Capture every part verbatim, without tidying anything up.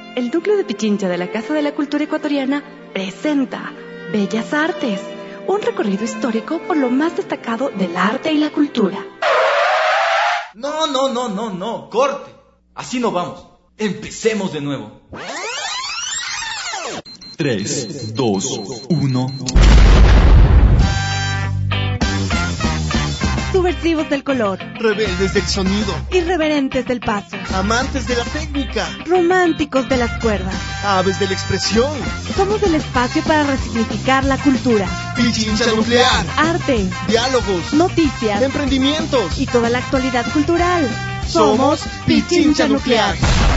El núcleo de Pichincha de la Casa de la Cultura Ecuatoriana presenta Bellas Artes, un recorrido histórico por lo más destacado del arte y la cultura. No, no, no, no, no, corte. Así no vamos. Empecemos de nuevo. tres, dos, uno... Subversivos del color, rebeldes del sonido, irreverentes del paso, amantes de la técnica, románticos de las cuerdas, aves de la expresión. Somos el espacio para resignificar la cultura. Pichincha nuclear, arte, diálogos, noticias, emprendimientos y toda la actualidad cultural. Somos Pichincha Nuclear.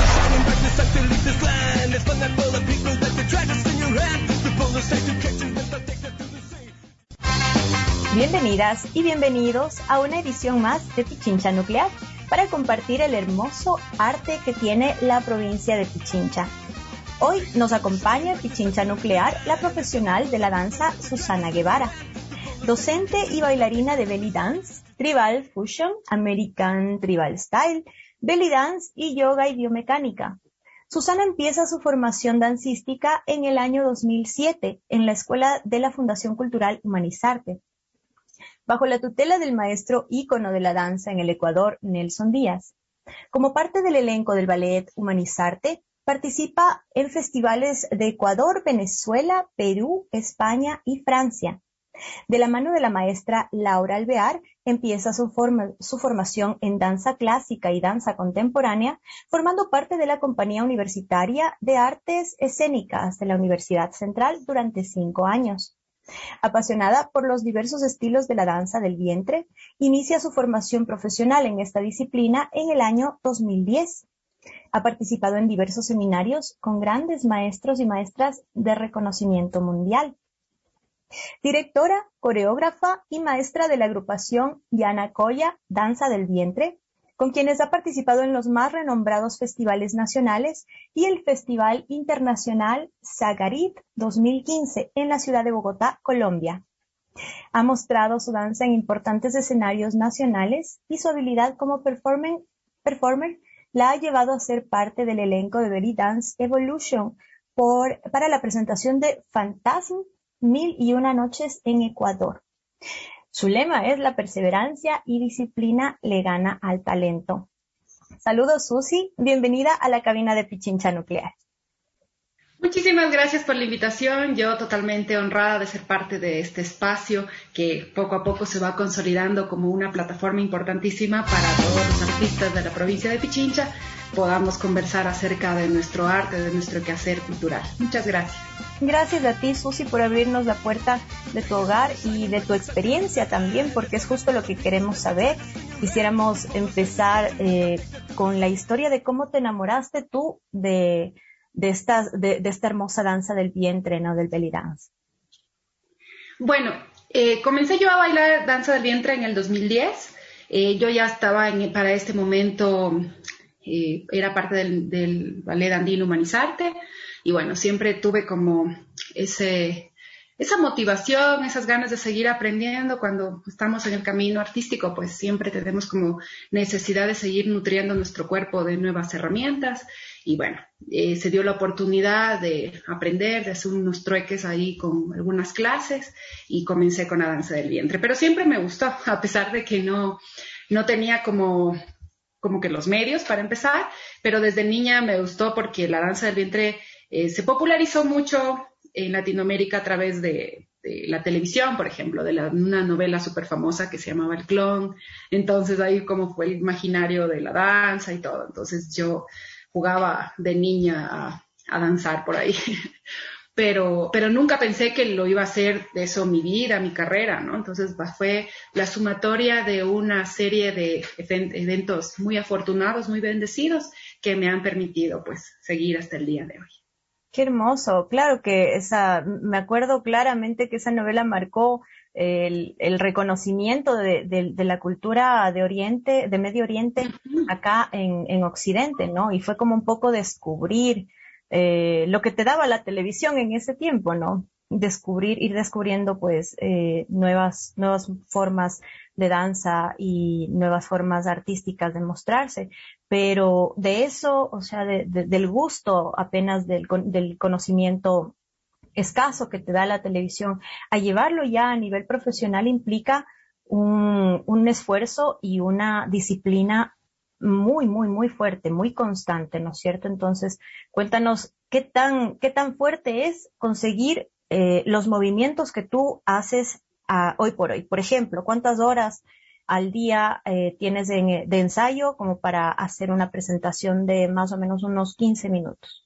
Bienvenidas y bienvenidos a una edición más de Pichincha Nuclear para compartir el hermoso arte que tiene la provincia de Pichincha. Hoy nos acompaña en Pichincha Nuclear la profesional de la danza Susana Guevara, docente y bailarina de belly dance, tribal fusion, American tribal style, belly dance y yoga y biomecánica. Susana empieza su formación dancística en el año dos mil siete en la Escuela de la Fundación Cultural Humanizarte, bajo la tutela del maestro ícono de la danza en el Ecuador, Nelson Díaz. Como parte del elenco del ballet Humanizarte, participa en festivales de Ecuador, Venezuela, Perú, España y Francia. De la mano de la maestra Laura Alvear, empieza su, forma, su formación en danza clásica y danza contemporánea, formando parte de la Compañía Universitaria de Artes Escénicas de la Universidad Central durante cinco años. Apasionada por los diversos estilos de la danza del vientre, inicia su formación profesional en esta disciplina en el año dos mil diez. Ha participado en diversos seminarios con grandes maestros y maestras de reconocimiento mundial. Directora, coreógrafa y maestra de la agrupación Yanacoya Danza del Vientre, con quienes ha participado en los más renombrados festivales nacionales y el Festival Internacional Sagarit dos mil quince en la ciudad de Bogotá, Colombia. Ha mostrado su danza en importantes escenarios nacionales y su habilidad como performer, performer la ha llevado a ser parte del elenco de Belly Dance Evolution por, para la presentación de Fantasm Mil y una noches en Ecuador. Su lema es la perseverancia y disciplina le gana al talento. Saludos, Susi. Bienvenida a la cabina de Pichincha Nuclear. Muchísimas gracias por la invitación. Yo totalmente honrada de ser parte de este espacio que poco a poco se va consolidando como una plataforma importantísima para todos los artistas de la provincia de Pichincha podamos conversar acerca de nuestro arte, de nuestro quehacer cultural. Muchas gracias. Gracias a ti, Susi, por abrirnos la puerta de tu hogar y de tu experiencia también, porque es justo lo que queremos saber. Quisiéramos empezar eh, con la historia de cómo te enamoraste tú de, de, esta, de, de esta hermosa danza del vientre, ¿no? Del belly dance. Bueno, eh, comencé yo a bailar danza del vientre en el dos mil diez. Eh, yo ya estaba en, para este momento... Eh, era parte del, del ballet andino Humanizarte y bueno, siempre tuve como ese, esa motivación, esas ganas de seguir aprendiendo. Cuando estamos en el camino artístico, pues siempre tenemos como necesidad de seguir nutriendo nuestro cuerpo de nuevas herramientas y bueno, eh, se dio la oportunidad de aprender, de hacer unos trueques ahí con algunas clases y comencé con la danza del vientre, pero siempre me gustó, a pesar de que no, no tenía como... como que los medios para empezar, pero desde niña me gustó porque la danza del vientre eh, se popularizó mucho en Latinoamérica a través de, de la televisión, por ejemplo, de la, una novela súper famosa que se llamaba El Clon. Entonces ahí como fue el imaginario de la danza y todo. Entonces yo jugaba de niña a, a danzar por ahí. Pero, pero nunca pensé que lo iba a hacer de eso mi vida, mi carrera, ¿no? Entonces fue la sumatoria de una serie de eventos muy afortunados, muy bendecidos, que me han permitido, pues, seguir hasta el día de hoy. Qué hermoso. Claro que esa, me acuerdo claramente que esa novela marcó el, el reconocimiento de, de, de la cultura de Oriente, de Medio Oriente, uh-huh. acá en, en Occidente, ¿no? Y fue como un poco descubrir Eh, lo que te daba la televisión en ese tiempo, ¿no? Descubrir, ir descubriendo pues eh, nuevas, nuevas formas de danza y nuevas formas artísticas de mostrarse, pero de eso, o sea, de, de, del gusto apenas del, del conocimiento escaso que te da la televisión, a llevarlo ya a nivel profesional implica un, un esfuerzo y una disciplina muy, muy, muy fuerte, muy constante, ¿no es cierto? Entonces, cuéntanos qué tan, qué tan fuerte es conseguir eh, los movimientos que tú haces a, hoy por hoy. Por ejemplo, ¿cuántas horas al día eh, tienes de, de ensayo como para hacer una presentación de más o menos unos quince minutos?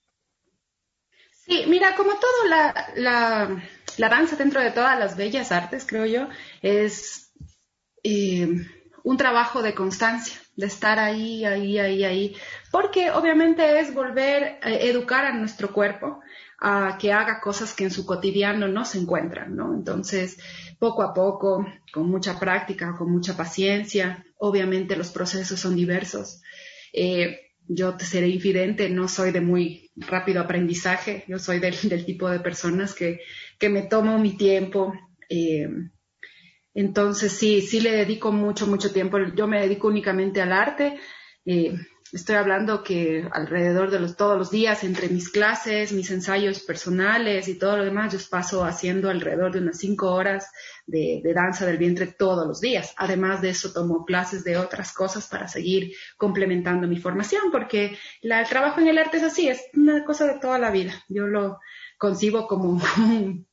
Sí, mira, como todo, la, la, la danza dentro de todas las bellas artes, creo yo, es eh, un trabajo de constancia, de estar ahí, ahí, ahí, ahí, porque obviamente es volver a educar a nuestro cuerpo a que haga cosas que en su cotidiano no se encuentran, ¿no? Entonces, poco a poco, con mucha práctica, con mucha paciencia, obviamente los procesos son diversos. Eh, yo te seré infidente, no soy de muy rápido aprendizaje, yo soy del, del tipo de personas que, que me tomo mi tiempo. Eh, entonces, sí, sí le dedico mucho, mucho tiempo. Yo me dedico únicamente al arte. Eh, estoy hablando que alrededor de los, todos los días, entre mis clases, mis ensayos personales y todo lo demás, yo paso haciendo alrededor de unas cinco horas de, de danza del vientre todos los días. Además de eso, tomo clases de otras cosas para seguir complementando mi formación, porque la, el trabajo en el arte es así, es una cosa de toda la vida. Yo lo concibo como un,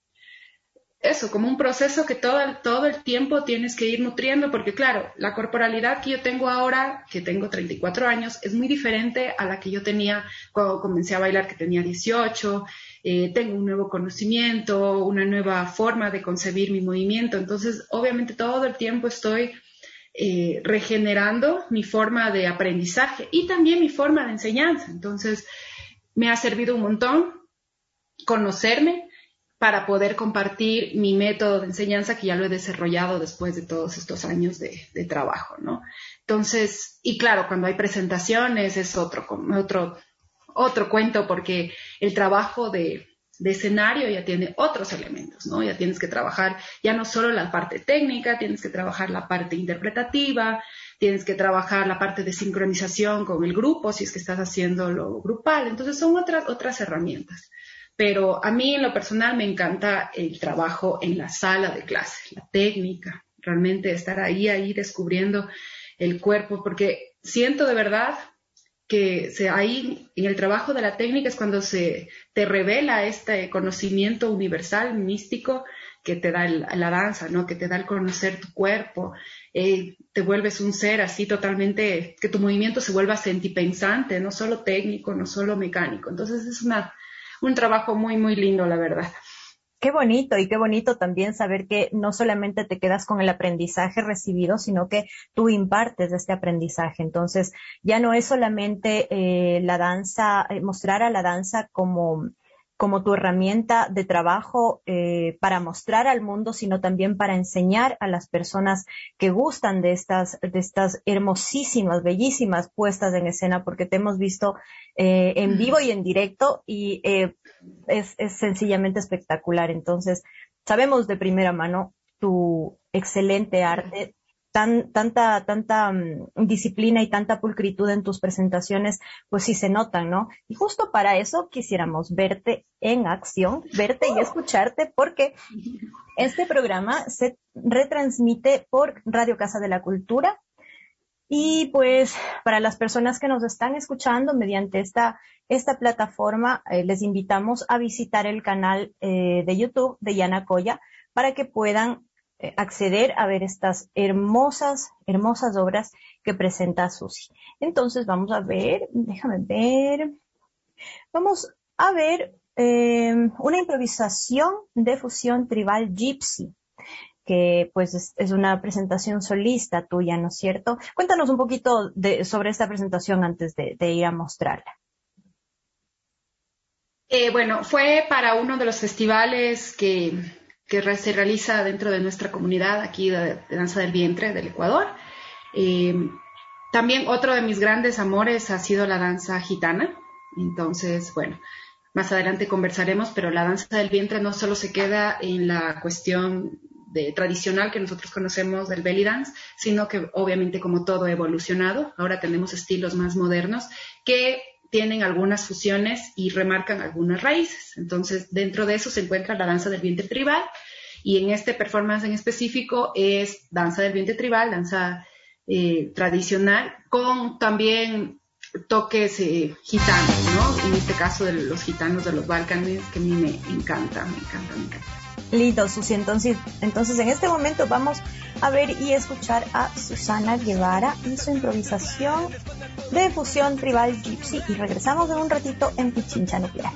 eso, como un proceso que todo el, todo el tiempo tienes que ir nutriendo, porque claro, la corporalidad que yo tengo ahora, que tengo treinta y cuatro años, es muy diferente a la que yo tenía cuando comencé a bailar, que tenía dieciocho. Eh, tengo un nuevo conocimiento, una nueva forma de concebir mi movimiento. Entonces, obviamente todo el tiempo estoy eh, regenerando mi forma de aprendizaje y también mi forma de enseñanza. Entonces, me ha servido un montón conocerme para poder compartir mi método de enseñanza, que ya lo he desarrollado después de todos estos años de, de trabajo, ¿no? Entonces, y claro, cuando hay presentaciones es otro, otro, otro cuento, porque el trabajo de, de escenario ya tiene otros elementos, ¿no? Ya tienes que trabajar ya no solo la parte técnica, tienes que trabajar la parte interpretativa, tienes que trabajar la parte de sincronización con el grupo, si es que estás haciendo lo grupal. Entonces, son otras, otras herramientas. Pero a mí en lo personal me encanta el trabajo en la sala de clase, la técnica, realmente estar ahí, ahí descubriendo el cuerpo, porque siento de verdad que se, ahí en el trabajo de la técnica es cuando se te revela este conocimiento universal, místico, que te da el, la danza, ¿no? Que te da el conocer tu cuerpo, eh, te vuelves un ser así totalmente, que tu movimiento se vuelva sentipensante, no solo técnico, no solo mecánico. Entonces es una... un trabajo muy, muy lindo, la verdad. Qué bonito, y qué bonito también saber que no solamente te quedas con el aprendizaje recibido, sino que tú impartes este aprendizaje. Entonces, ya no es solamente eh, la danza, eh, mostrar a la danza como, como tu herramienta de trabajo eh, para mostrar al mundo, sino también para enseñar a las personas que gustan de estas, de estas hermosísimas, bellísimas puestas en escena, porque te hemos visto eh, en vivo y en directo y eh, es, es sencillamente espectacular. Entonces, sabemos de primera mano tu excelente arte, tan, tanta, tanta um, disciplina y tanta pulcritud en tus presentaciones, pues sí se notan, ¿no? Y justo para eso quisiéramos verte en acción, verte y escucharte, porque este programa se retransmite por Radio Casa de la Cultura. Y pues para las personas que nos están escuchando mediante esta, esta plataforma, eh, les invitamos a visitar el canal eh, de YouTube de Yana Coya para que puedan eh, acceder a ver estas hermosas, hermosas obras que presenta Susi. Entonces vamos a ver, déjame ver, vamos a ver eh, una improvisación de fusión tribal gypsy, que pues es, es una presentación solista tuya, ¿no es cierto? Cuéntanos un poquito de, sobre esta presentación antes de, de ir a mostrarla. Eh, bueno, fue para uno de los festivales que, que se realiza dentro de nuestra comunidad aquí de, de Danza del Vientre del Ecuador. Eh, también otro de mis grandes amores ha sido la danza gitana. Entonces, bueno, más adelante conversaremos, pero la danza del vientre no solo se queda en la cuestión de tradicional que nosotros conocemos del belly dance, sino que obviamente como todo ha evolucionado. Ahora tenemos estilos más modernos que tienen algunas fusiones y remarcan algunas raíces. Entonces, dentro de eso se encuentra la danza del vientre tribal, y en este performance en específico es danza del vientre tribal, danza eh, tradicional, con también toques eh, gitanos, ¿no? En este caso de los gitanos de los Balcanes, que a mí me encanta, me encanta, me encanta. Listo, Susi. Entonces, entonces en este momento vamos a ver y escuchar a Susana Guevara y su improvisación de fusión tribal gypsy, y regresamos en un ratito en Pichincha Nuclear.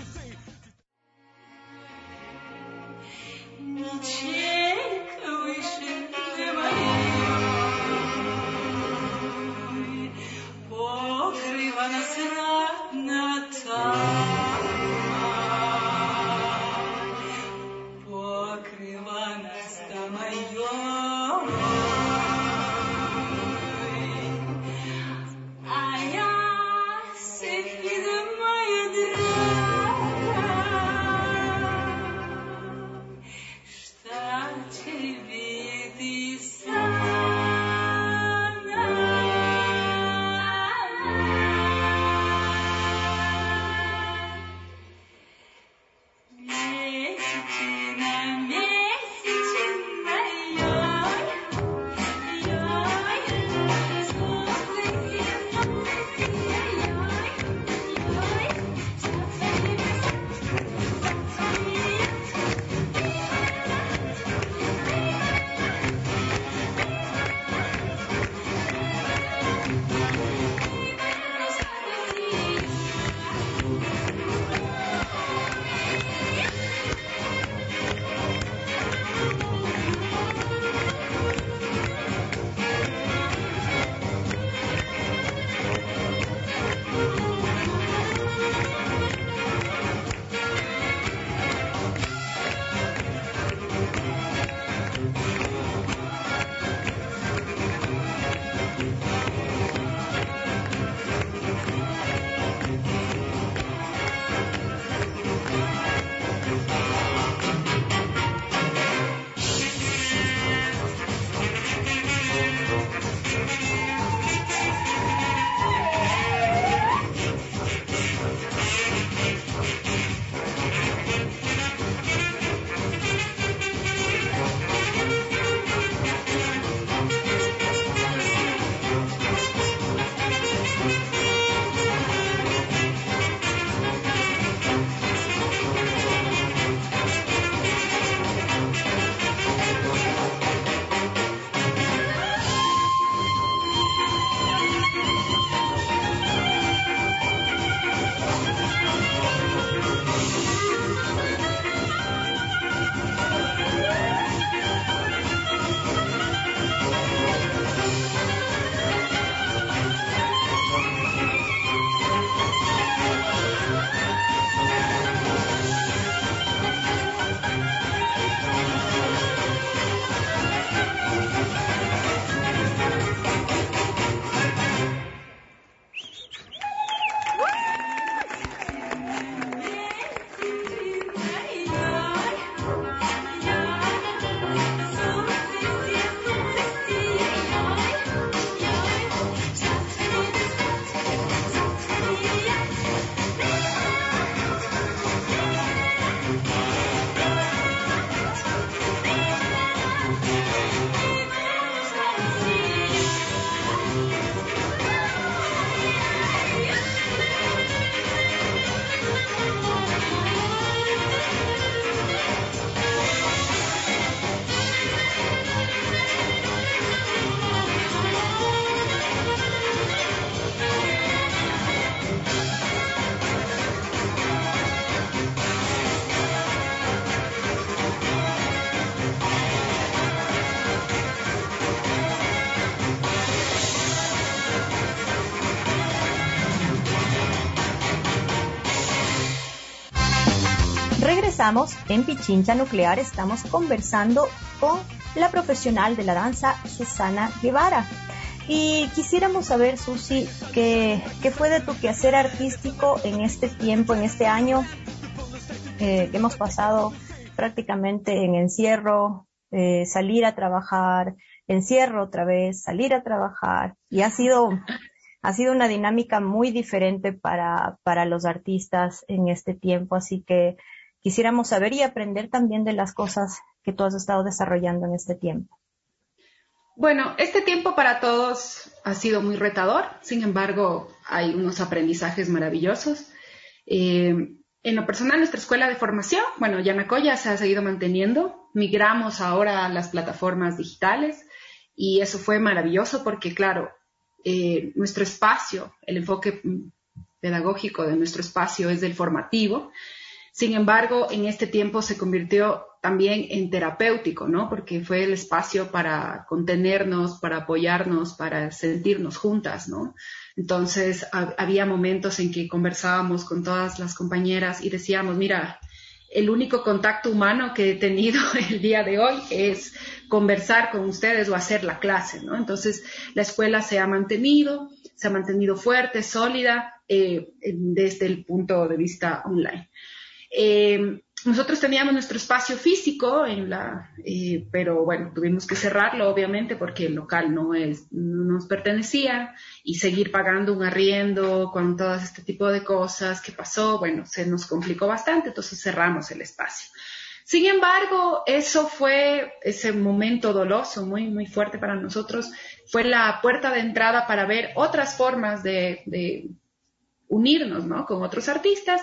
Regresamos en Pichincha Nuclear. Estamos conversando con la profesional de la danza, Susana Guevara. Y quisiéramos saber, Susi, ¿qué, qué fue de tu quehacer artístico en este tiempo, en este año eh, que hemos pasado prácticamente en encierro, eh, salir a trabajar, encierro otra vez, salir a trabajar, y ha sido, ha sido una dinámica muy diferente para, para los artistas en este tiempo, así que quisiéramos saber y aprender también de las cosas que tú has estado desarrollando en este tiempo. Bueno, este tiempo para todos ha sido muy retador, sin embargo, hay unos aprendizajes maravillosos. Eh, en lo personal, nuestra escuela de formación, bueno, Yanacoya se ha seguido manteniendo. Migramos ahora a las plataformas digitales y eso fue maravilloso porque, claro, eh, nuestro espacio, el enfoque pedagógico de nuestro espacio es del formativo. Sin embargo, en este tiempo se convirtió también en terapéutico, ¿no? Porque fue el espacio para contenernos, para apoyarnos, para sentirnos juntas, ¿no? Entonces, ha, había momentos en que conversábamos con todas las compañeras y decíamos, mira, el único contacto humano que he tenido el día de hoy es conversar con ustedes o hacer la clase, ¿no? Entonces, la escuela se ha mantenido, se ha mantenido fuerte, sólida, eh, desde el punto de vista online. Eh, nosotros teníamos nuestro espacio físico, en la, eh, pero bueno, tuvimos que cerrarlo obviamente porque el local no, es, no nos pertenecía y seguir pagando un arriendo con todo este tipo de cosas que pasó, bueno, se nos complicó bastante, entonces cerramos el espacio. Sin embargo, eso fue ese momento doloso, muy, muy fuerte para nosotros, fue la puerta de entrada para ver otras formas de, de unirnos, ¿no? Con otros artistas.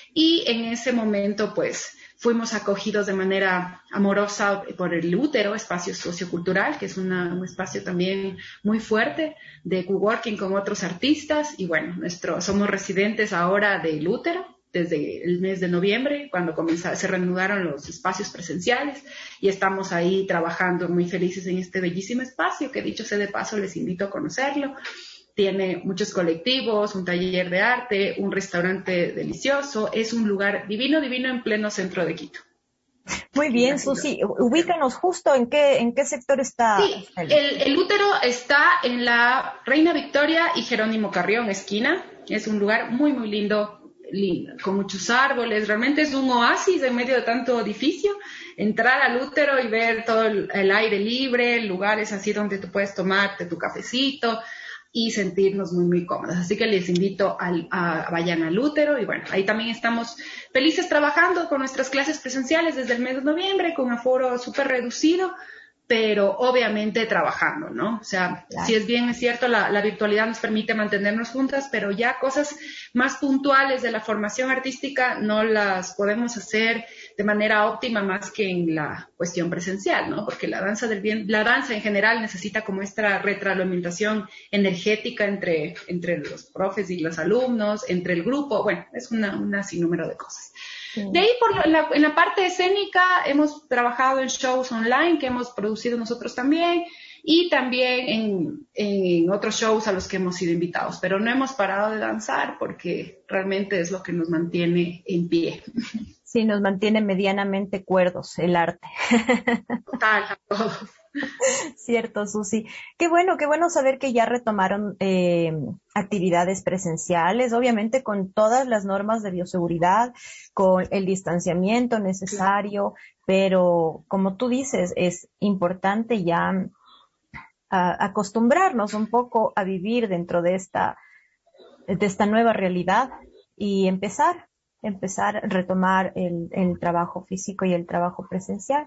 Y en ese momento, pues, fuimos acogidos de manera amorosa por el Útero, espacio sociocultural, que es una, un espacio también muy fuerte de coworking con otros artistas. Y bueno, nuestro, somos residentes ahora del Útero desde el mes de noviembre, cuando comenzaron, se reanudaron los espacios presenciales. Y estamos ahí trabajando muy felices en este bellísimo espacio, que dicho sea de paso, les invito a conocerlo. Tiene muchos colectivos, un taller de arte, un restaurante delicioso. Es un lugar divino, divino en pleno centro de Quito. Muy bien, Susi. Ubícanos justo en qué, en qué sector está. Sí, el, el Útero está en la Reina Victoria y Jerónimo Carrión, esquina. Es un lugar muy, muy lindo, lindo, con muchos árboles. Realmente es un oasis en medio de tanto edificio. Entrar al Útero y ver todo el, el aire libre, lugares así donde tú puedes tomarte tu cafecito y sentirnos muy, muy cómodas. Así que les invito al, a, a vayan al Útero y bueno, ahí también estamos felices trabajando con nuestras clases presenciales desde el mes de noviembre con aforo súper reducido, pero obviamente trabajando, ¿no? O sea, claro. Si es bien es cierto, la, la virtualidad nos permite mantenernos juntas, pero ya cosas más puntuales de la formación artística no las podemos hacer de manera óptima más que en la cuestión presencial, ¿no? Porque la danza del bien, la danza en general necesita como esta retroalimentación energética entre, entre los profes y los alumnos, entre el grupo, bueno, es una, una sinnúmero de cosas. Sí. De ahí, por la, en la parte escénica, hemos trabajado en shows online que hemos producido nosotros también y también en, en otros shows a los que hemos sido invitados, pero no hemos parado de danzar porque realmente es lo que nos mantiene en pie. Sí, nos mantiene medianamente cuerdos el arte. Total, a todos. Cierto, Susi. Qué bueno, qué bueno saber que ya retomaron eh, actividades presenciales, obviamente con todas las normas de bioseguridad, con el distanciamiento necesario, pero como tú dices, es importante ya a, acostumbrarnos un poco a vivir dentro de esta, de esta nueva realidad y empezar, empezar a retomar el, el trabajo físico y el trabajo presencial.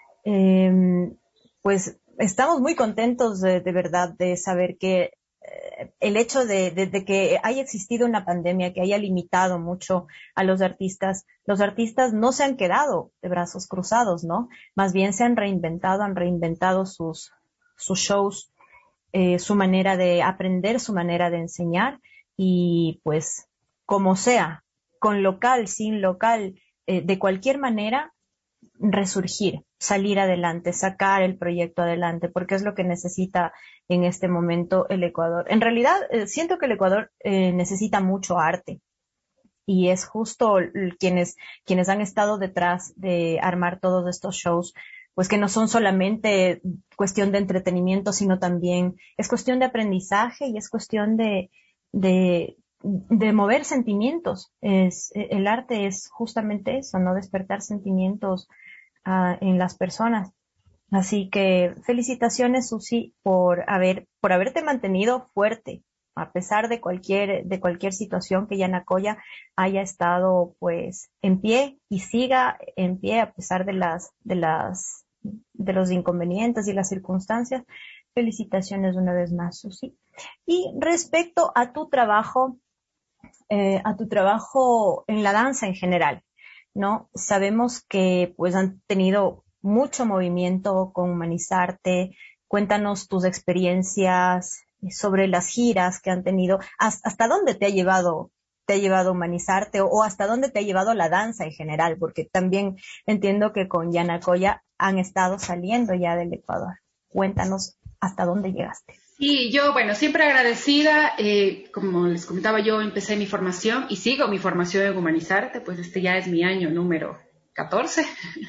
Eh, Pues estamos muy contentos de, de verdad de saber que eh, el hecho de, de, de que haya existido una pandemia que haya limitado mucho a los artistas, los artistas no se han quedado de brazos cruzados, ¿no? Más bien se han reinventado, han reinventado sus, sus shows, eh, su manera de aprender, su manera de enseñar y pues como sea, con local, sin local, eh, de cualquier manera, resurgir, salir adelante, sacar el proyecto adelante, porque es lo que necesita en este momento el Ecuador. En realidad, eh, siento que el Ecuador eh, necesita mucho arte y es justo quienes, quienes han estado detrás de armar todos estos shows, pues que no son solamente cuestión de entretenimiento, sino también es cuestión de aprendizaje y es cuestión de, de, de mover sentimientos. Es, el arte es justamente eso, ¿no? Despertar sentimientos Uh, en las personas. Así que felicitaciones, Susi, por haber, por haberte mantenido fuerte, a pesar de cualquier, de cualquier situación que Yanacoya haya estado pues en pie y siga en pie a pesar de las, de las, de los inconvenientes y las circunstancias. Felicitaciones una vez más, Susi. Y respecto a tu trabajo, eh, a tu trabajo en la danza en general, ¿no? Sabemos que pues han tenido mucho movimiento con Humanizarte. Cuéntanos tus experiencias sobre las giras que han tenido. ¿Hasta dónde te ha llevado, te ha llevado Humanizarte o, o hasta dónde te ha llevado la danza en general? Porque también entiendo que con Yanacoya han estado saliendo ya del Ecuador. Cuéntanos hasta dónde llegaste. Sí, yo, bueno, siempre agradecida. Eh, como les comentaba, yo empecé mi formación y sigo mi formación en Humanizarte, pues este ya es mi año número catorce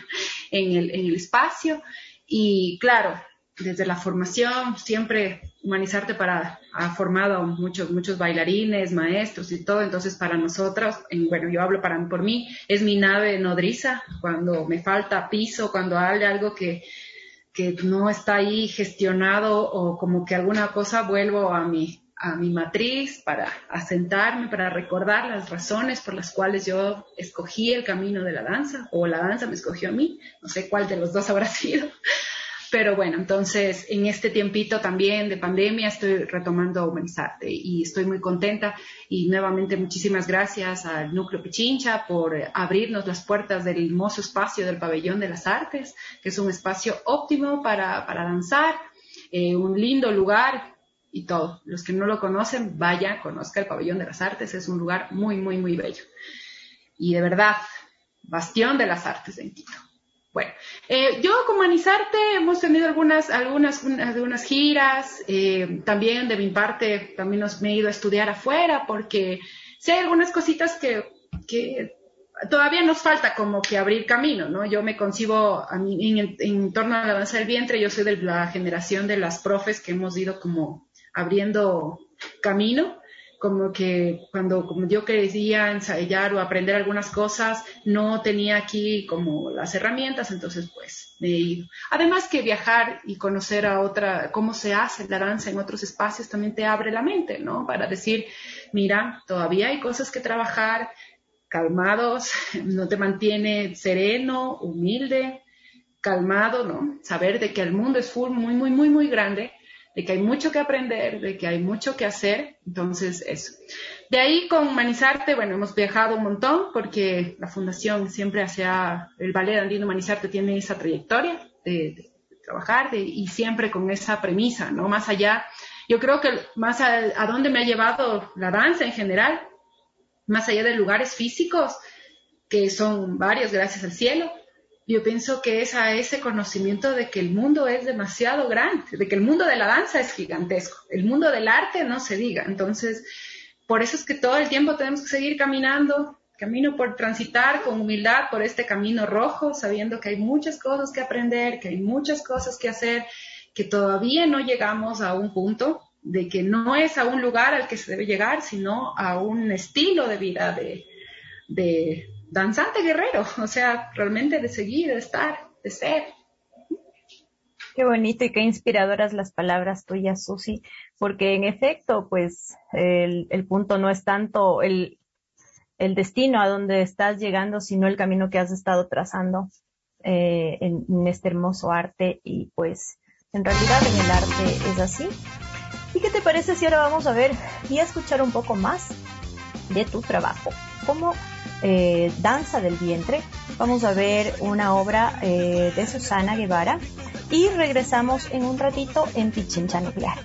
en el, en el espacio. Y claro, desde la formación, siempre Humanizarte para, ha formado a muchos, muchos bailarines, maestros y todo. Entonces, para nosotros, en, bueno, yo hablo para, por mí, es mi nave nodriza. Cuando me falta piso, cuando hay algo que, que no está ahí gestionado o como que alguna cosa, vuelvo a mi, a mi matriz para asentarme, para recordar las razones por las cuales yo escogí el camino de la danza, o la danza me escogió a mí. No sé cuál de los dos habrá sido. Pero bueno, entonces en este tiempito también de pandemia estoy retomando Humanizarte y estoy muy contenta. Y nuevamente muchísimas gracias al Núcleo Pichincha por abrirnos las puertas del hermoso espacio del Pabellón de las Artes, que es un espacio óptimo para, para danzar, eh, un lindo lugar y todo. Los que no lo conocen, vaya, conozca el Pabellón de las Artes, es un lugar muy, muy, muy bello. Y de verdad, bastión de las artes en Quito. Bueno, eh, yo con Humanizarte hemos tenido algunas, algunas, algunas giras, eh, también de mi parte también nos, me he ido a estudiar afuera porque sí hay algunas cositas que, que todavía nos falta como que abrir camino, ¿no? Yo me concibo a mí, en, en torno a la danza del vientre, yo soy de la generación de las profes que hemos ido como abriendo camino. Como que cuando como yo quería ensayar o aprender algunas cosas, no tenía aquí como las herramientas, entonces pues me he ido. Además que viajar y conocer a otra, cómo se hace la danza en otros espacios también te abre la mente, ¿no? Para decir, mira, todavía hay cosas que trabajar, calmados, no te mantiene sereno, humilde, calmado, ¿no? Saber de que el mundo es full, muy, muy, muy, muy grande, de que hay mucho que aprender, de que hay mucho que hacer, entonces eso. De ahí con Humanizarte, bueno, hemos viajado un montón porque la fundación siempre hacia el Ballet Andino Humanizarte tiene esa trayectoria de, de, de trabajar de, y siempre con esa premisa, ¿no? Más allá, yo creo que más a, a dónde me ha llevado la danza en general, más allá de lugares físicos, que son varios, gracias al cielo, yo pienso que es a ese conocimiento de que el mundo es demasiado grande, de que el mundo de la danza es gigantesco, el mundo del arte no se diga. Entonces, por eso es que todo el tiempo tenemos que seguir caminando, camino por transitar con humildad por este camino rojo, sabiendo que hay muchas cosas que aprender, que hay muchas cosas que hacer, que todavía no llegamos a un punto de que no es a un lugar al que se debe llegar, sino a un estilo de vida de... de danzante guerrero, o sea, realmente de seguir, de estar, de ser. Qué bonito y qué inspiradoras las palabras tuyas, Susi, porque en efecto, pues, el, el punto no es tanto el, el destino a donde estás llegando, sino el camino que has estado trazando eh, en, en este hermoso arte, y pues, en realidad en el arte es así. ¿Y qué te parece si ahora vamos a ver y a escuchar un poco más de tu trabajo como eh, danza del vientre? Vamos a ver una obra eh, de Susana Guevara y regresamos en un ratito en Pichincha Nuclear.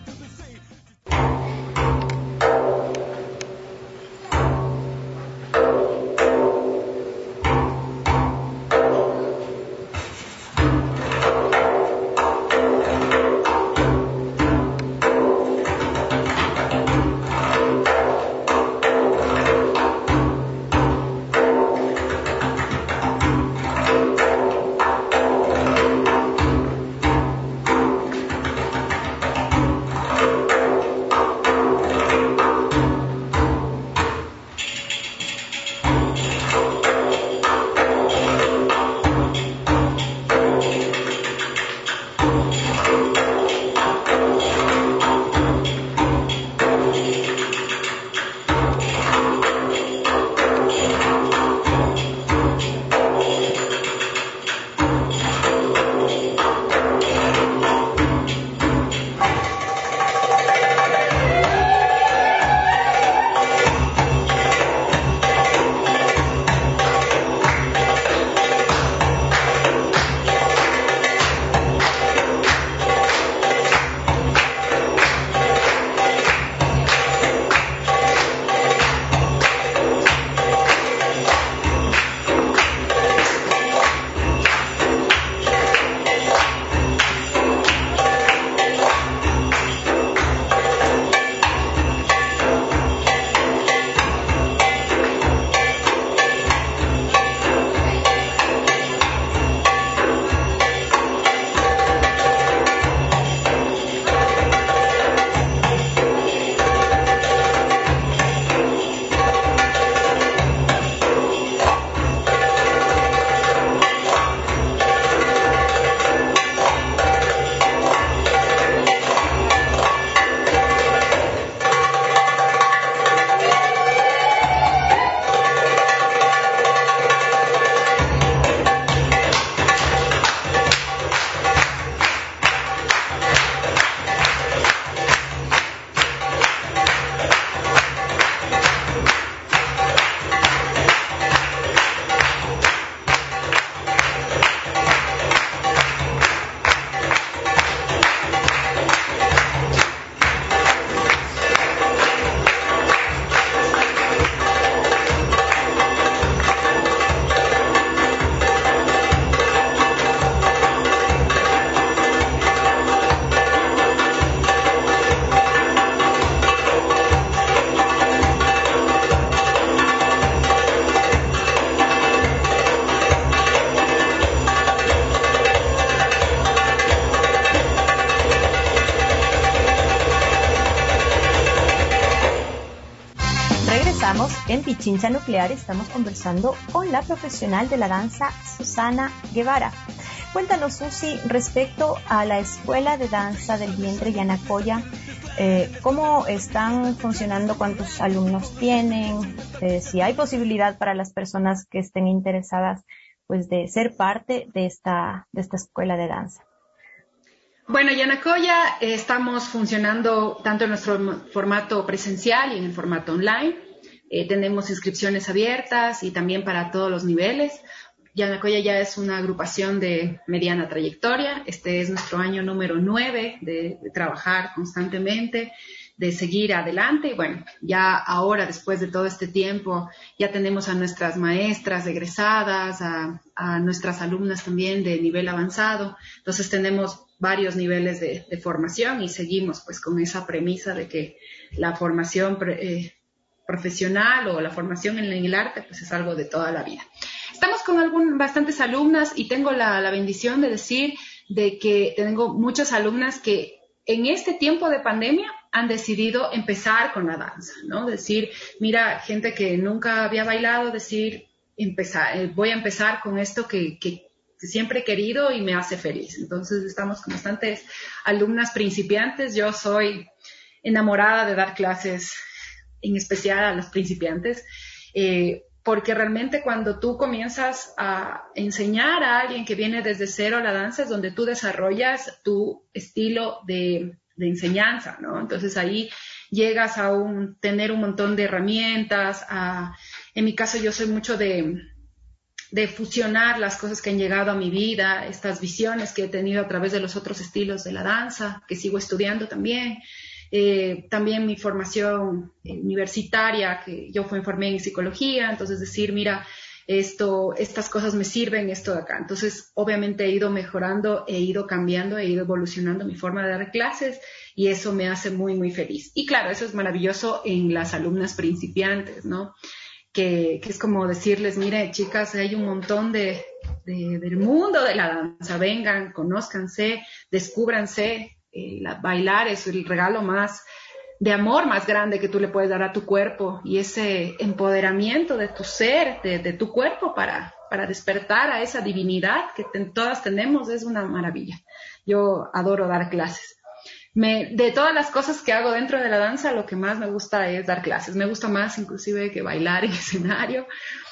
en Pichincha Nuclear estamos conversando con la profesional de la danza, Susana Guevara. Cuéntanos, Susi, respecto a la Escuela de Danza del Vientre Yanacoya, eh, ¿cómo están funcionando? ¿Cuántos alumnos tienen? Eh, si hay posibilidad para las personas que estén interesadas, pues, de ser parte de esta, de esta escuela de danza. Bueno, Yanacoya eh, estamos funcionando tanto en nuestro formato presencial y en el formato online. Eh, tenemos inscripciones abiertas y también para todos los niveles. Yanacoya ya es una agrupación de mediana trayectoria. Este es nuestro año número nueve de, de trabajar constantemente, de seguir adelante. Y bueno, ya ahora, después de todo este tiempo, ya tenemos a nuestras maestras egresadas, a, a nuestras alumnas también de nivel avanzado. Entonces tenemos varios niveles de, de formación y seguimos pues con esa premisa de que la formación eh, profesional o la formación en el arte pues es algo de toda la vida. Estamos con algún, bastantes alumnas y tengo la, la bendición de decir de que tengo muchas alumnas que en este tiempo de pandemia han decidido empezar con la danza, ¿no? Decir, mira, gente que nunca había bailado, decir, empezar, eh, voy a empezar con esto que, que, que siempre he querido y me hace feliz. Entonces estamos con bastantes alumnas principiantes. Yo soy enamorada de dar clases, en especial a los principiantes, eh, porque realmente cuando tú comienzas a enseñar a alguien que viene desde cero a la danza es donde tú desarrollas tu estilo de, de enseñanza, ¿no? Entonces ahí llegas a un, tener un montón de herramientas. A, en mi caso yo soy mucho de, de fusionar las cosas que han llegado a mi vida, estas visiones que he tenido a través de los otros estilos de la danza, que sigo estudiando también. Eh, también mi formación eh, universitaria, que yo me formé en psicología, entonces decir, mira, esto, estas cosas me sirven, esto de acá. Entonces, obviamente he ido mejorando, he ido cambiando, he ido evolucionando mi forma de dar clases y eso me hace muy, muy feliz. Y claro, eso es maravilloso en las alumnas principiantes, ¿no? Que, que es como decirles, mire, chicas, hay un montón de, de, del mundo de la danza, vengan, conózcanse, descúbranse. Eh, la, bailar es el regalo más de amor más grande que tú le puedes dar a tu cuerpo y ese empoderamiento de tu ser, de, de tu cuerpo para, para despertar a esa divinidad que ten, todas tenemos es una maravilla. Yo adoro dar clases. Me, de todas las cosas que hago dentro de la danza, lo que más me gusta es dar clases. Me gusta más inclusive que bailar en escenario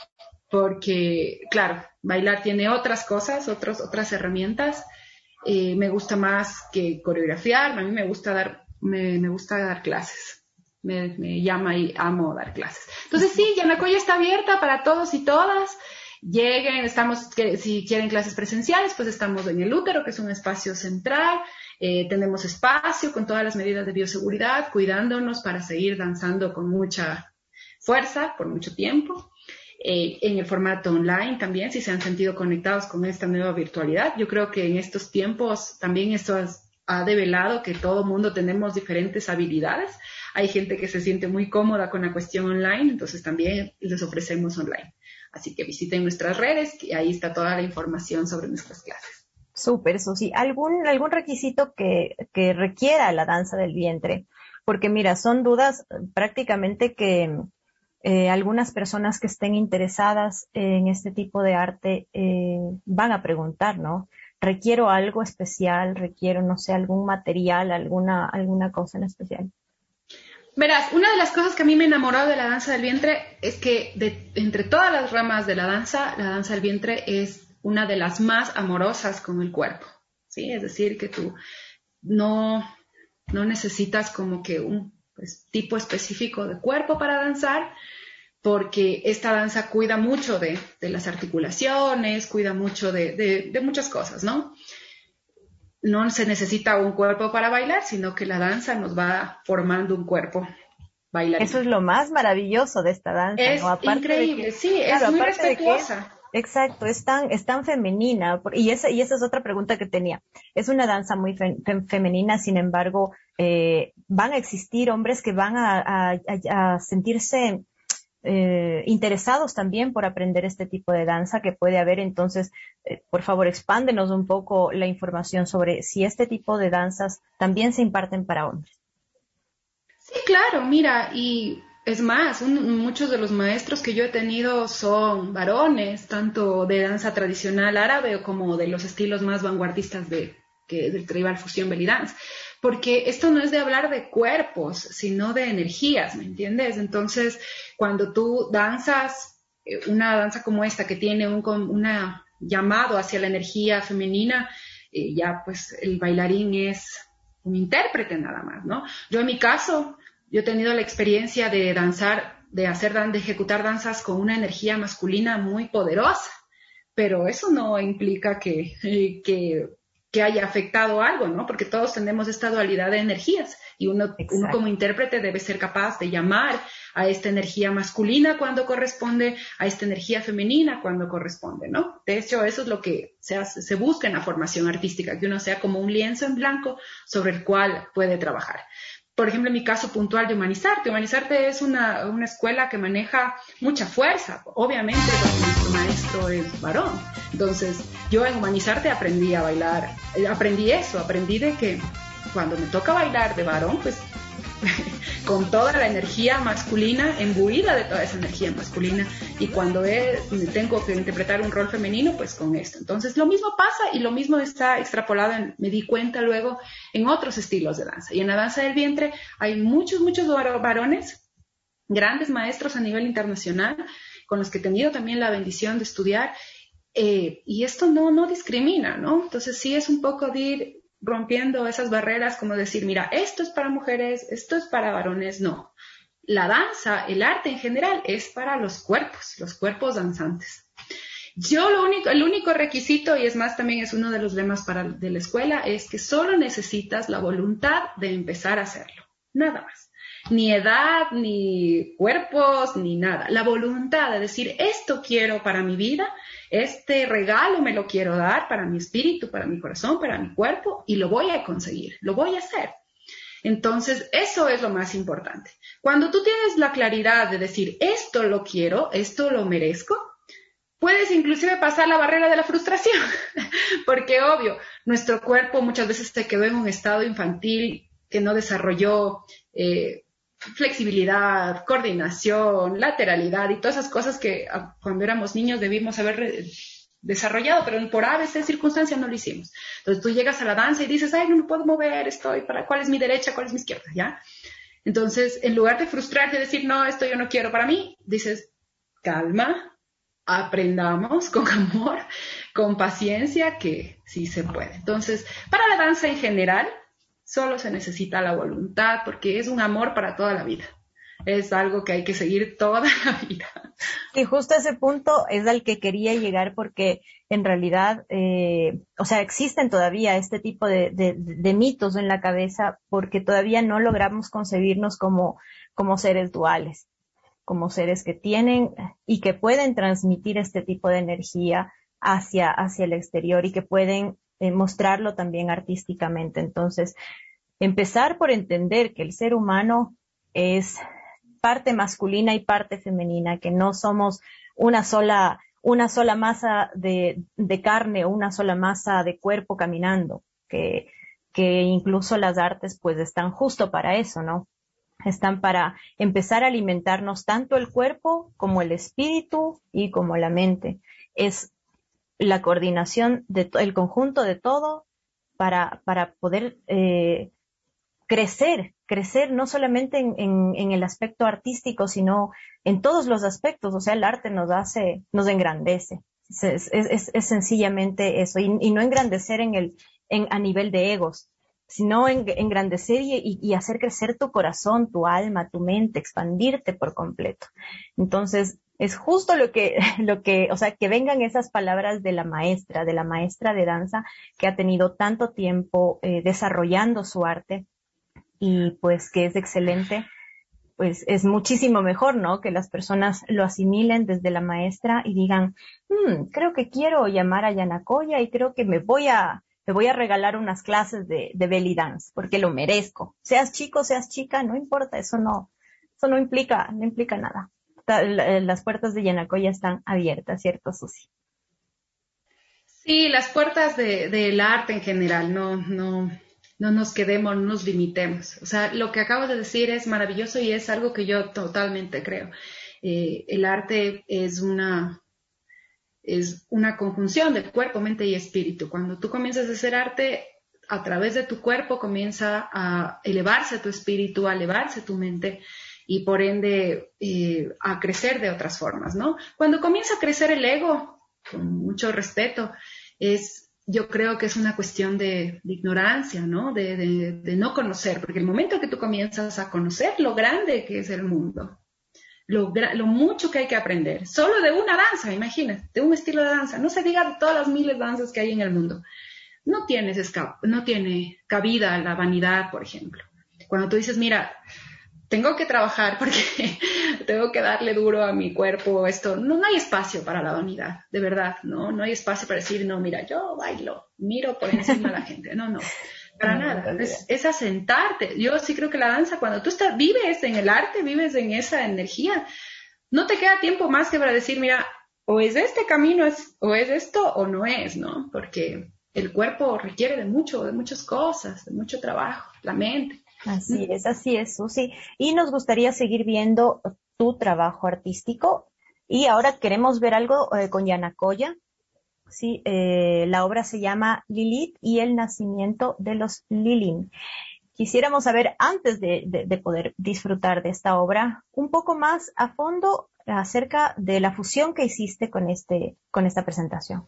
porque, claro, bailar tiene otras cosas, otros, otras herramientas. Eh, me gusta más que coreografiar, a mí me gusta dar, me, me gusta dar clases, me, me llama y amo dar clases. Entonces sí, Yanacoya está abierta para todos y todas, lleguen, estamos, que, si quieren clases presenciales, pues estamos en el útero, que es un espacio central, eh, tenemos espacio con todas las medidas de bioseguridad, cuidándonos para seguir danzando con mucha fuerza por mucho tiempo. Eh, en el formato online también, si se han sentido conectados con esta nueva virtualidad. Yo creo que en estos tiempos también esto has, ha develado que todo mundo tenemos diferentes habilidades. Hay gente que se siente muy cómoda con la cuestión online, entonces también les ofrecemos online. Así que visiten nuestras redes, que ahí está toda la información sobre nuestras clases. Súper, Susi. ¿Algún, algún requisito que, que requiera la danza del vientre? Porque mira, son dudas prácticamente que Eh, algunas personas que estén interesadas en este tipo de arte eh, van a preguntar, ¿no? ¿Requiero algo especial? ¿Requiero, no sé, algún material, alguna, alguna cosa en especial? Verás, una de las cosas que a mí me enamoró de la danza del vientre es que de, entre todas las ramas de la danza, la danza del vientre es una de las más amorosas con el cuerpo, ¿sí? Es decir, que tú no, no necesitas como que un pues, tipo específico de cuerpo para danzar, porque esta danza cuida mucho de, de las articulaciones, cuida mucho de, de, de muchas cosas, ¿no? No se necesita un cuerpo para bailar, sino que la danza nos va formando un cuerpo bailarín. Eso es lo más maravilloso de esta danza, es ¿no? Aparte increíble, de que, sí, claro, es muy aparte respetuosa. De que, exacto, es tan, es tan femenina, y esa, y esa es otra pregunta que tenía. Es una danza muy fe, fe, femenina, sin embargo, eh, van a existir hombres que van a, a, a, a sentirse eh, interesados también por aprender este tipo de danza que puede haber. Entonces, eh, por favor, expándenos un poco la información sobre si este tipo de danzas también se imparten para hombres. Sí, claro, mira, y Es más, un, muchos de los maestros que yo he tenido son varones, tanto de danza tradicional árabe como de los estilos más vanguardistas de, que, del tribal fusión belly dance. Porque esto no es de hablar de cuerpos, sino de energías, ¿me entiendes? Entonces, cuando tú danzas una danza como esta que tiene un una llamado hacia la energía femenina, eh, ya pues el bailarín es un intérprete nada más, ¿no? Yo en mi caso, yo he tenido la experiencia de danzar, de hacer, de ejecutar danzas con una energía masculina muy poderosa, pero eso no implica que, eh, que, que haya afectado algo, ¿no? Porque todos tenemos esta dualidad de energías y uno, uno como intérprete debe ser capaz de llamar a esta energía masculina cuando corresponde, a esta energía femenina cuando corresponde, ¿no? De hecho, eso es lo que se hace, se busca en la formación artística, que uno sea como un lienzo en blanco sobre el cual puede trabajar. Por ejemplo, en mi caso puntual de Humanizarte. Humanizarte es una, una escuela que maneja mucha fuerza. Obviamente, nuestro maestro es varón. Entonces, yo en Humanizarte aprendí a bailar. Aprendí eso, aprendí de que cuando me toca bailar de varón, pues con toda la energía masculina, imbuida de toda esa energía masculina, y cuando he, tengo que interpretar un rol femenino, pues con esto. Entonces lo mismo pasa y lo mismo está extrapolado, en, me di cuenta luego, en otros estilos de danza. Y en la danza del vientre hay muchos, muchos varones, grandes maestros a nivel internacional, con los que he tenido también la bendición de estudiar, eh, y esto no, no discrimina, ¿no? Entonces sí es un poco de ir rompiendo esas barreras, como decir, mira, esto es para mujeres, esto es para varones. No, la danza, el arte en general, es para los cuerpos, los cuerpos danzantes. Yo lo único, el único requisito, y es más también es uno de los lemas para, de la escuela, es que solo necesitas la voluntad de empezar a hacerlo, nada más. Ni edad, ni cuerpos, ni nada. La voluntad de decir, esto quiero para mi vida, este regalo me lo quiero dar para mi espíritu, para mi corazón, para mi cuerpo, y lo voy a conseguir, lo voy a hacer. Entonces, eso es lo más importante. Cuando tú tienes la claridad de decir, esto lo quiero, esto lo merezco, puedes inclusive pasar la barrera de la frustración, porque obvio, nuestro cuerpo muchas veces se quedó en un estado infantil que no desarrolló eh, flexibilidad, coordinación, lateralidad y todas esas cosas que cuando éramos niños debimos haber desarrollado, pero por a veces circunstancias no lo hicimos. Entonces tú llegas a la danza y dices, ay, no me puedo mover, estoy, para ¿cuál es mi derecha, cuál es mi izquierda? ¿Ya? Entonces, en lugar de frustrarte y decir, no, esto yo no quiero para mí, dices, calma, aprendamos con amor, con paciencia, que sí se puede. Entonces, para la danza en general, solo se necesita la voluntad, porque es un amor para toda la vida. Es algo que hay que seguir toda la vida. Y justo ese punto es al que quería llegar, porque en realidad, eh, o sea, existen todavía este tipo de, de, de mitos en la cabeza, porque todavía no logramos concebirnos como, como seres duales, como seres que tienen y que pueden transmitir este tipo de energía hacia, hacia el exterior y que pueden eh, mostrarlo también artísticamente. Entonces, empezar por entender que el ser humano es parte masculina y parte femenina, que no somos una sola, una sola masa de, de carne o una sola masa de cuerpo caminando, que, que incluso las artes pues están justo para eso, ¿no? Están para empezar a alimentarnos tanto el cuerpo como el espíritu y como la mente. Es la coordinación de el conjunto de todo para, para poder eh, crecer, crecer no solamente en, en, en el aspecto artístico, sino en todos los aspectos. O sea, el arte nos hace, nos engrandece. Es, es, es, es sencillamente eso. Y, y no engrandecer en el, en, a nivel de egos, sino en, engrandecer y, y, y hacer crecer tu corazón, tu alma, tu mente, expandirte por completo. Entonces, es justo lo que, lo que, o sea, que vengan esas palabras de la maestra, de la maestra de danza que ha tenido tanto tiempo eh, desarrollando su arte y pues que es excelente, pues es muchísimo mejor, ¿no? Que las personas lo asimilen desde la maestra y digan, hmm, creo que quiero llamar a Yanacoya y creo que me voy a, me voy a regalar unas clases de, de belly dance porque lo merezco. Seas chico, seas chica, no importa, eso no, eso no implica, no implica nada. Las puertas de Yanacoya están abiertas, ¿cierto, Susi? Sí, las puertas de, del arte en general, no, no, no nos quedemos, no nos limitemos. O sea, lo que acabas de decir es maravilloso y es algo que yo totalmente creo. Eh, el arte es una, es una conjunción de cuerpo, mente y espíritu. Cuando tú comienzas a hacer arte, a través de tu cuerpo comienza a elevarse tu espíritu, a elevarse tu mente y por ende eh, a crecer de otras formas, ¿no? Cuando comienza a crecer el ego, con mucho respeto, es, yo creo que es una cuestión de, de ignorancia, ¿no? De, de, de no conocer, porque el momento que tú comienzas a conocer lo grande que es el mundo, lo, lo mucho que hay que aprender, solo de una danza, imagínate, de un estilo de danza, no se diga de todas las miles de danzas que hay en el mundo. No tienes escap- no tiene cabida la vanidad, por ejemplo. Cuando tú dices, mira, tengo que trabajar porque tengo que darle duro a mi cuerpo, esto, no, no hay espacio para la vanidad, de verdad, ¿no? No hay espacio para decir, no, mira, yo bailo, miro por encima a la gente. No, no, para no, nada. Es, es asentarte. Yo sí creo que la danza, cuando tú estás, vives en el arte, vives en esa energía, no te queda tiempo más que para decir, mira, o es este camino, es, o es esto, o no es, ¿no? Porque el cuerpo requiere de mucho, de muchas cosas, de mucho trabajo, la mente. Así es, así es, Susi. Y nos gustaría seguir viendo tu trabajo artístico. Y ahora queremos ver algo eh, con Yanacoya. Sí, eh, la obra se llama Lilith y el nacimiento de los Lilin. Quisiéramos saber, antes de, de, de poder disfrutar de esta obra, un poco más a fondo acerca de la fusión que hiciste con este, con esta presentación.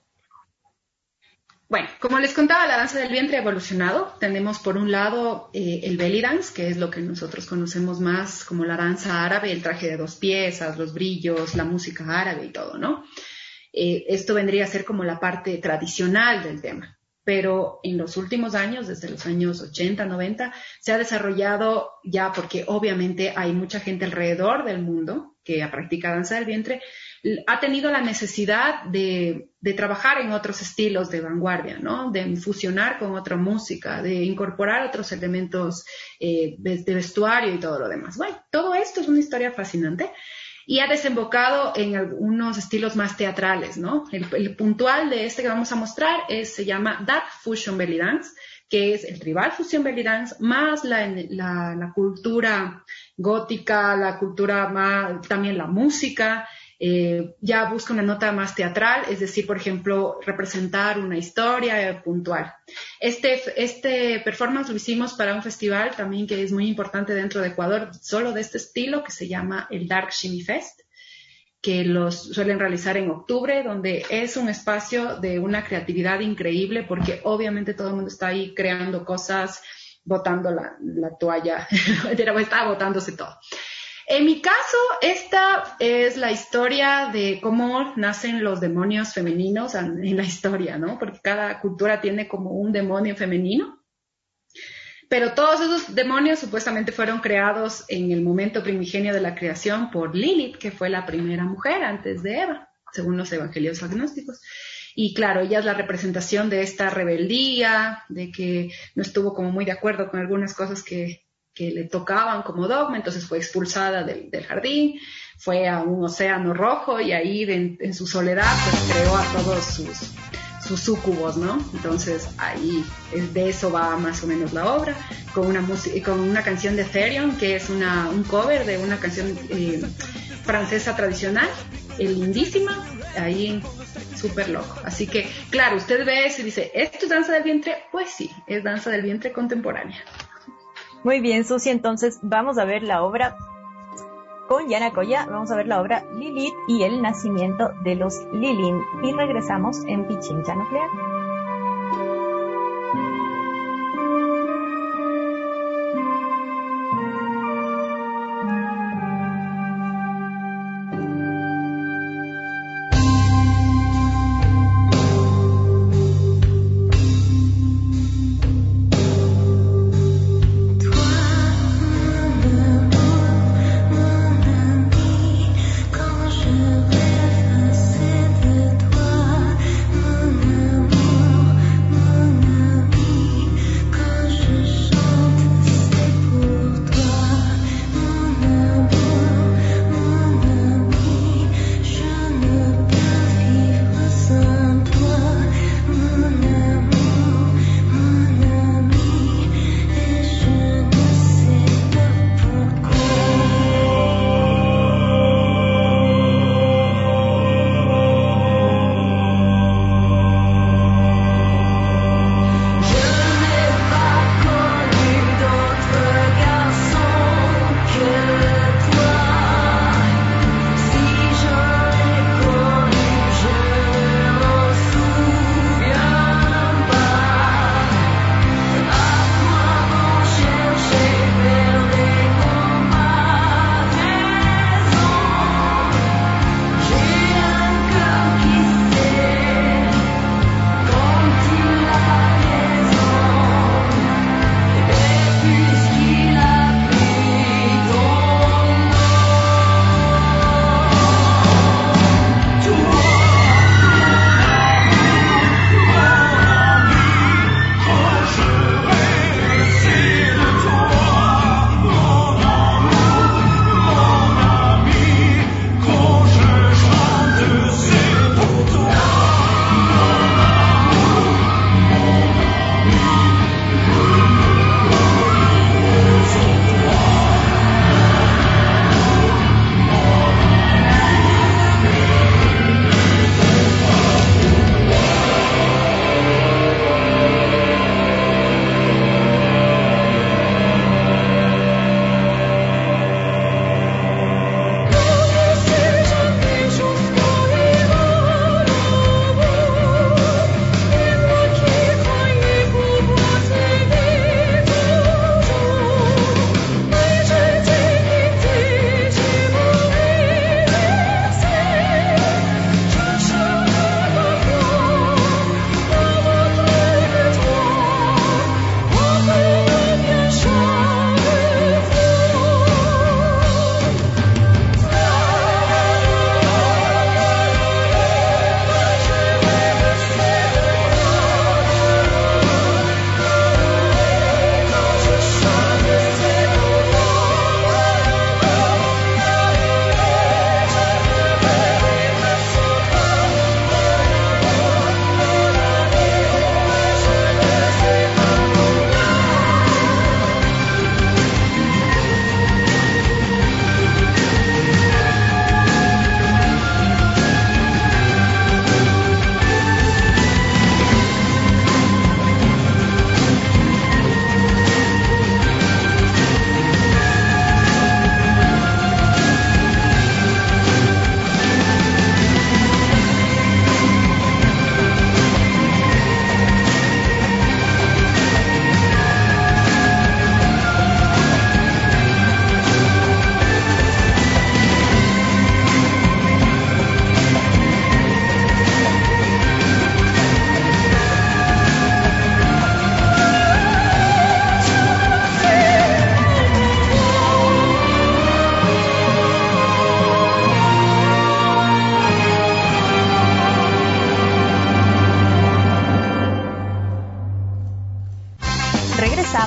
Bueno, como les contaba, la danza del vientre ha evolucionado. Tenemos por un lado eh, el belly dance, que es lo que nosotros conocemos más como la danza árabe, el traje de dos piezas, los brillos, la música árabe y todo, ¿no? Eh, esto vendría a ser como la parte tradicional del tema. Pero en los últimos años, desde los años ochenta, noventa, se ha desarrollado ya, porque obviamente hay mucha gente alrededor del mundo que practica danza del vientre, ha tenido la necesidad de, de trabajar en otros estilos de vanguardia, ¿no? De fusionar con otra música, de incorporar otros elementos eh, de vestuario y todo lo demás. Bueno, todo esto es una historia fascinante y ha desembocado en algunos estilos más teatrales, ¿no? El, el puntual de este que vamos a mostrar es, se llama Dark Fusion Belly Dance, que es el tribal fusion belly dance más la, la, la cultura gótica, la cultura más, también la música. Eh, ya busca una nota más teatral, es decir, por ejemplo, representar una historia eh, puntual. Este, este performance lo hicimos para un festival también que es muy importante dentro de Ecuador, solo de este estilo, que se llama el Dark Shimmy Fest, que los suelen realizar en octubre, donde es un espacio de una creatividad increíble, porque obviamente todo el mundo está ahí creando cosas, botando la, la toalla, está botándose todo. En mi caso, esta es la historia de cómo nacen los demonios femeninos en la historia, ¿no? Porque cada cultura tiene como un demonio femenino. Pero todos esos demonios supuestamente fueron creados en el momento primigenio de la creación por Lilith, que fue la primera mujer antes de Eva, según los evangelios agnósticos. Y claro, ella es la representación de esta rebeldía, de que no estuvo como muy de acuerdo con algunas cosas que... que le tocaban como dogma, entonces fue expulsada del, del jardín, fue a un océano rojo y ahí de, en su soledad pues creó a todos sus, sus súcubos, ¿no? Entonces ahí de eso va más o menos la obra, con una, con una canción de Therion, que es una, un cover de una canción eh, francesa tradicional, eh, lindísima, ahí súper loco. Así que, claro, usted ve eso y dice, ¿esto es danza del vientre? Pues sí, es danza del vientre contemporánea. Muy bien, Susi, entonces vamos a ver la obra con Yanacoya, vamos a ver la obra Lilith y el nacimiento de los Lilin y regresamos en Pichincha Nuclear. Quand je rêve, c'est de toi, mon amour.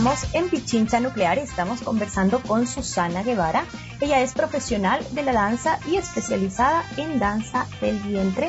Estamos en Pichincha Nuclear y estamos conversando con Susana Guevara. Ella es profesional de la danza y especializada en danza del vientre.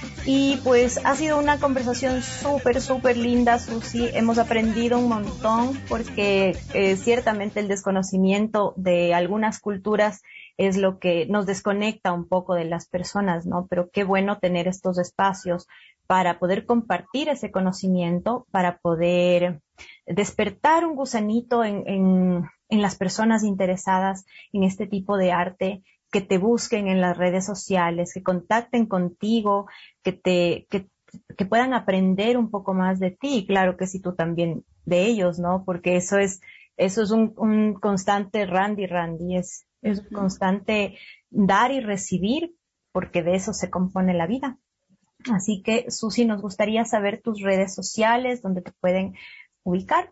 Y pues ha sido una conversación súper, súper linda, Susi. Hemos aprendido un montón porque eh, ciertamente el desconocimiento de algunas culturas es lo que nos desconecta un poco de las personas, ¿no? Pero qué bueno tener estos espacios para poder compartir ese conocimiento, para poder despertar un gusanito en, en, en las personas interesadas en este tipo de arte, que te busquen en las redes sociales, que contacten contigo, que te, que, que puedan aprender un poco más de ti, y claro que sí, tú también de ellos, ¿no? Porque eso es, eso es un, un constante randy randy, es, es un constante dar y recibir, porque de eso se compone la vida. Así que, Susi, nos gustaría saber tus redes sociales, donde te pueden ubicar.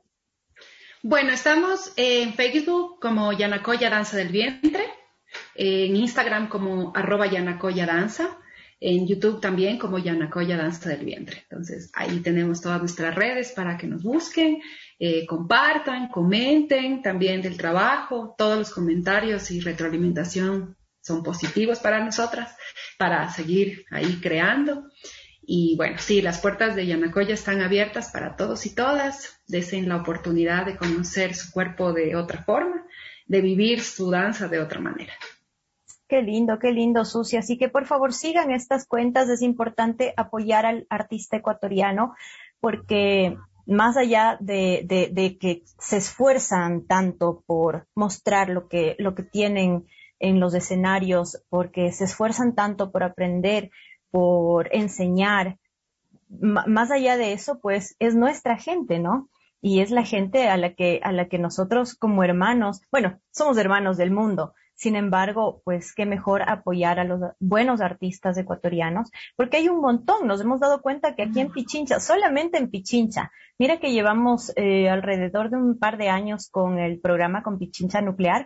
Bueno, estamos en Facebook como Yanacoya Danza del Vientre, en Instagram como arroba Yanacoya Danza, en YouTube también como Yanacoya Danza del Vientre. Entonces, ahí tenemos todas nuestras redes para que nos busquen, eh, compartan, comenten también del trabajo. Todos los comentarios y retroalimentación son positivos para nosotras, para seguir ahí creando. Y bueno, sí, las puertas de Yanacoya están abiertas para todos y todas. Deseen la oportunidad de conocer su cuerpo de otra forma, de vivir su danza de otra manera. Qué lindo, qué lindo, Susi. Así que por favor sigan estas cuentas. Es importante apoyar al artista ecuatoriano porque más allá de, de, de que se esfuerzan tanto por mostrar lo que, lo que tienen en los escenarios, porque se esfuerzan tanto por aprender, por enseñar, M- más allá de eso, pues es nuestra gente, ¿no? Y es la gente a la que, a la que nosotros como hermanos, bueno, somos hermanos del mundo. Sin embargo, pues qué mejor apoyar a los buenos artistas ecuatorianos, porque hay un montón. Nos hemos dado cuenta que aquí en Pichincha, solamente en Pichincha, mira que llevamos eh, alrededor de un par de años con el programa con Pichincha Nuclear,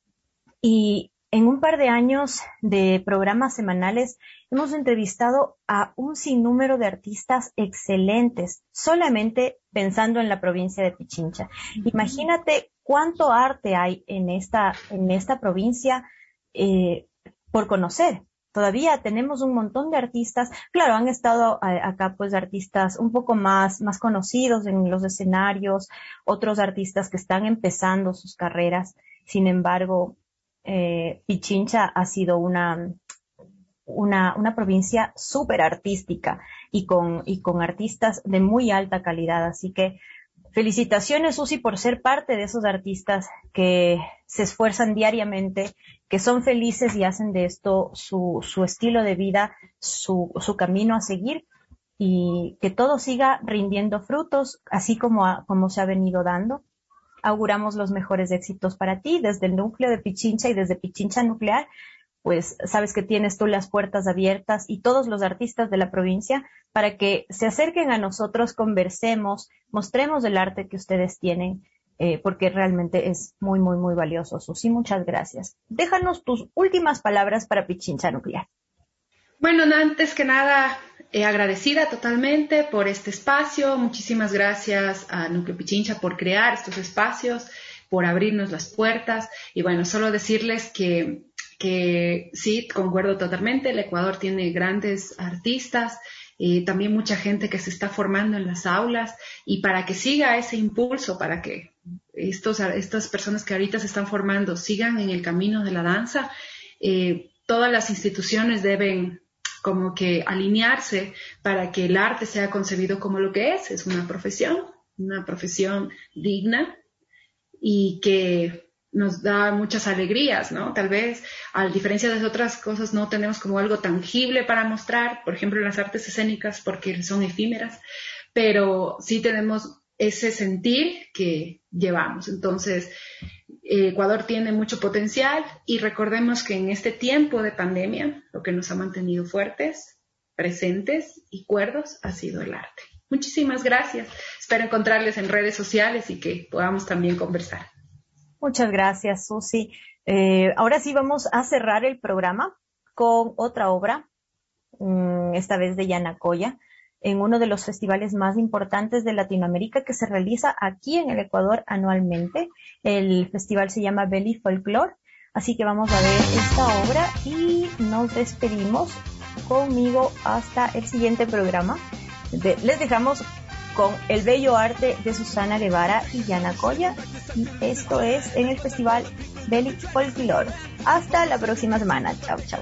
y en un par de años de programas semanales hemos entrevistado a un sinnúmero de artistas excelentes, solamente pensando en la provincia de Pichincha. Uh-huh. Imagínate cuánto arte hay en esta, en esta provincia eh, por conocer. Todavía tenemos un montón de artistas. Claro, han estado a, acá pues artistas un poco más, más conocidos en los escenarios, otros artistas que están empezando sus carreras. Sin embargo, Eh, Pichincha ha sido una, una, una provincia súper artística y con, y con artistas de muy alta calidad. Así que felicitaciones, Susi, por ser parte de esos artistas que se esfuerzan diariamente, que son felices y hacen de esto su, su estilo de vida, su, su camino a seguir, y que todo siga rindiendo frutos, así como, a, como se ha venido dando. Auguramos los mejores éxitos para ti desde el núcleo de Pichincha y desde Pichincha Nuclear. Pues sabes que tienes tú las puertas abiertas y todos los artistas de la provincia para que se acerquen a nosotros, conversemos, mostremos el arte que ustedes tienen, eh, porque realmente es muy, muy, muy valioso. Susi, muchas gracias. Déjanos tus últimas palabras para Pichincha Nuclear. Bueno, antes que nada, eh, agradecida totalmente por este espacio. Muchísimas gracias a Núcleo Pichincha por crear estos espacios, por abrirnos las puertas. Y bueno, solo decirles que, que sí, concuerdo totalmente. El Ecuador tiene grandes artistas, eh, también mucha gente que se está formando en las aulas. Y para que siga ese impulso, para que estos, estas personas que ahorita se están formando sigan en el camino de la danza, eh, todas las instituciones deben como que alinearse para que el arte sea concebido como lo que es, es una profesión, una profesión digna y que nos da muchas alegrías, ¿no? Tal vez, a diferencia de otras cosas, no tenemos como algo tangible para mostrar, por ejemplo, en las artes escénicas, porque son efímeras, pero sí tenemos ese sentir que llevamos. Entonces, Ecuador tiene mucho potencial y recordemos que en este tiempo de pandemia lo que nos ha mantenido fuertes, presentes y cuerdos ha sido el arte. Muchísimas gracias. Espero encontrarles en redes sociales y que podamos también conversar. Muchas gracias, Susi. Eh, ahora sí vamos a cerrar el programa con otra obra, esta vez de Yanacoya. en uno de los festivales más importantes de Latinoamérica que se realiza aquí en el Ecuador anualmente. El festival se llama Belly Folklore, así que vamos a ver esta obra y nos despedimos conmigo hasta el siguiente programa. De, les dejamos con el bello arte de Susana Guevara y Yana Coya, y esto es en el festival Belly Folklore. Hasta la próxima semana. Chao, chao.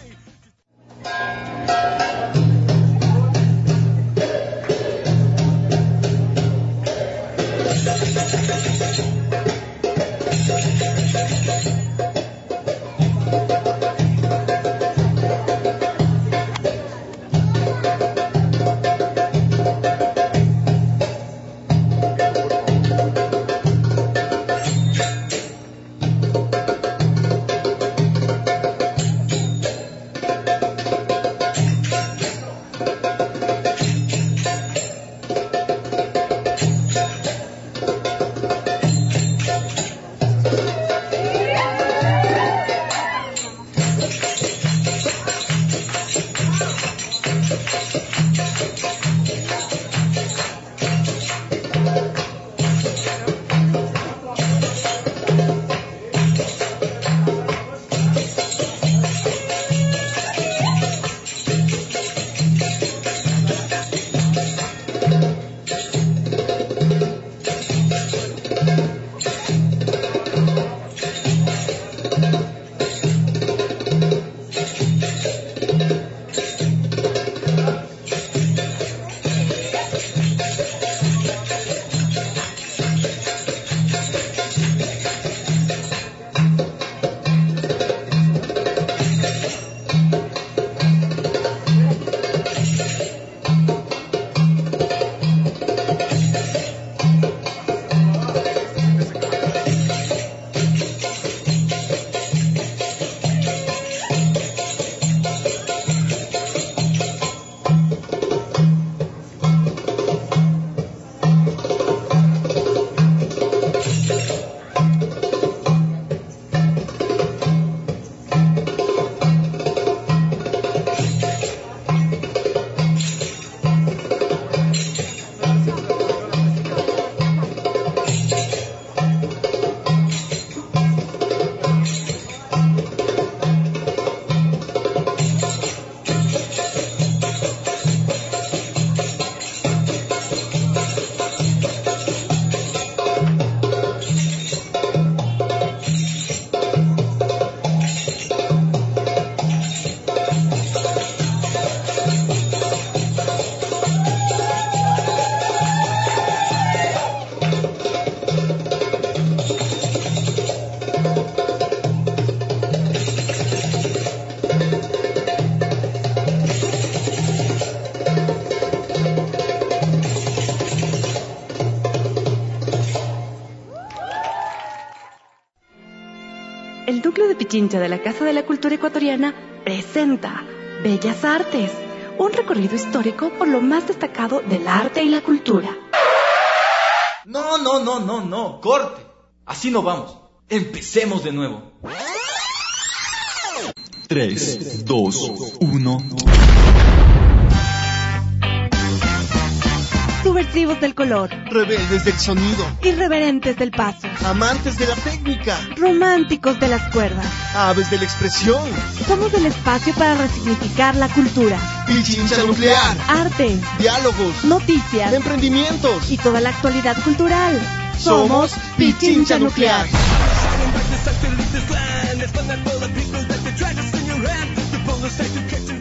El núcleo de Pichincha de la Casa de la Cultura Ecuatoriana presenta Bellas Artes, un recorrido histórico por lo más destacado del arte y la cultura. No, no, no, no, no, corte. Así no vamos. Empecemos de nuevo. tres, dos, uno. Subversivos del color, rebeldes del sonido, Irreverentes del paso, amantes de la técnica, románticos de las cuerdas. aves de la expresión. Somos el espacio para resignificar la cultura, Pichincha nuclear, arte, diálogos, noticias emprendimientos. y toda la actualidad cultural. Somos Pichincha nuclear. Let's